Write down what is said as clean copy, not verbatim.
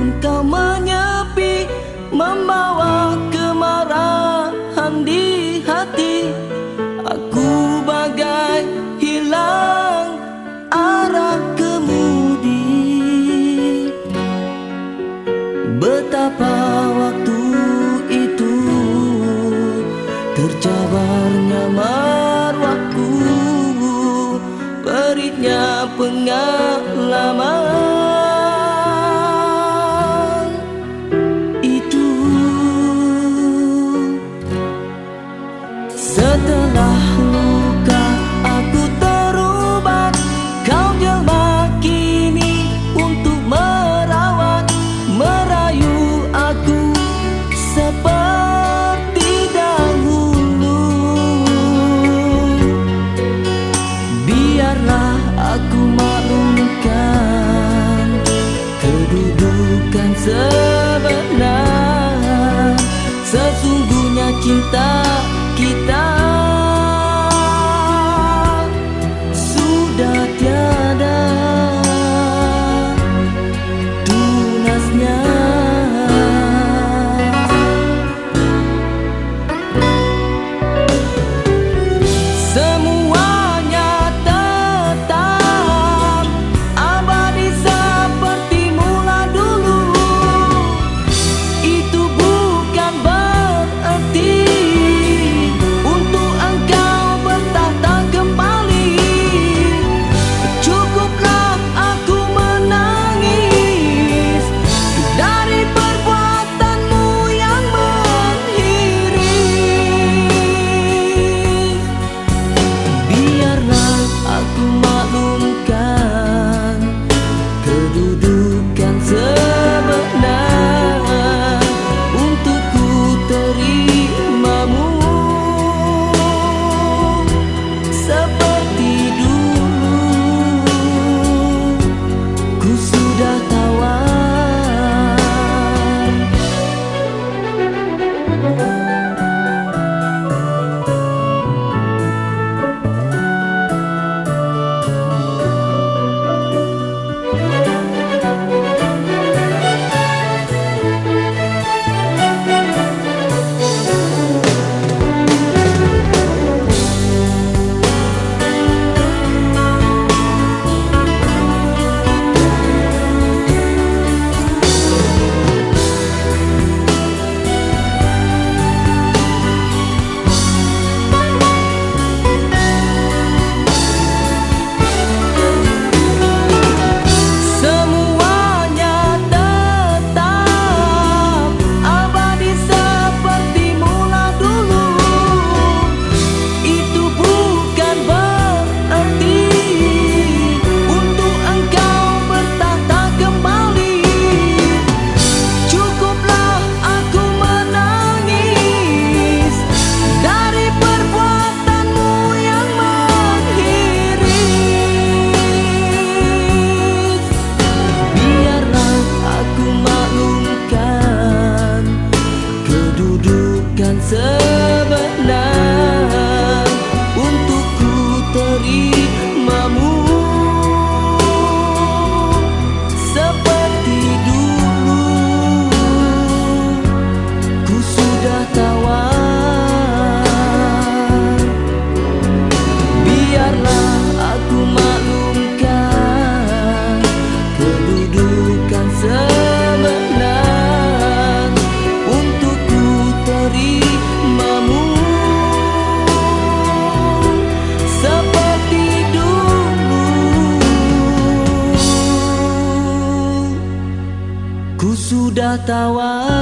engkau menyepi, membawa kemarahan di hati. Aku bagai hilang arah kemudi. Betapa waktu itu tercabarnya marwahku, peritnya pengalaman itu. Setelah luka aku terubat, kau jelma kini untuk merawat, merayu aku seperti dahulu. Biarlah aku maklumkan kedudukan sebenar. Sesungguhnya cinta kita sudah tiada tunasnya. Semuanya tetap abadi seperti mula dulu. Itu bukan berarti untuk engkau bertahta kembali. Cukuplah aku menangis dari perbuatanmu yang mengiris. Biarlah aku maklumkan kedudukan sebenar untuk ku terimamu seperti dulu. Ku sudah tawar. Semuanya tetap abadi seperti mula dulu. Itu bukan berarti untuk engkau bertahta kembali. Cukuplah aku menangis dari perbuatanmu yang mengiris. Biarlah aku maklumkan kedudukan sebenar untuk ku terimamu seperti dulu. Ku sudah tawar. Biarlah aku maklumkan kedudukan sebenar untuk ku terimamu seperti dulu. Ku sudah tawar.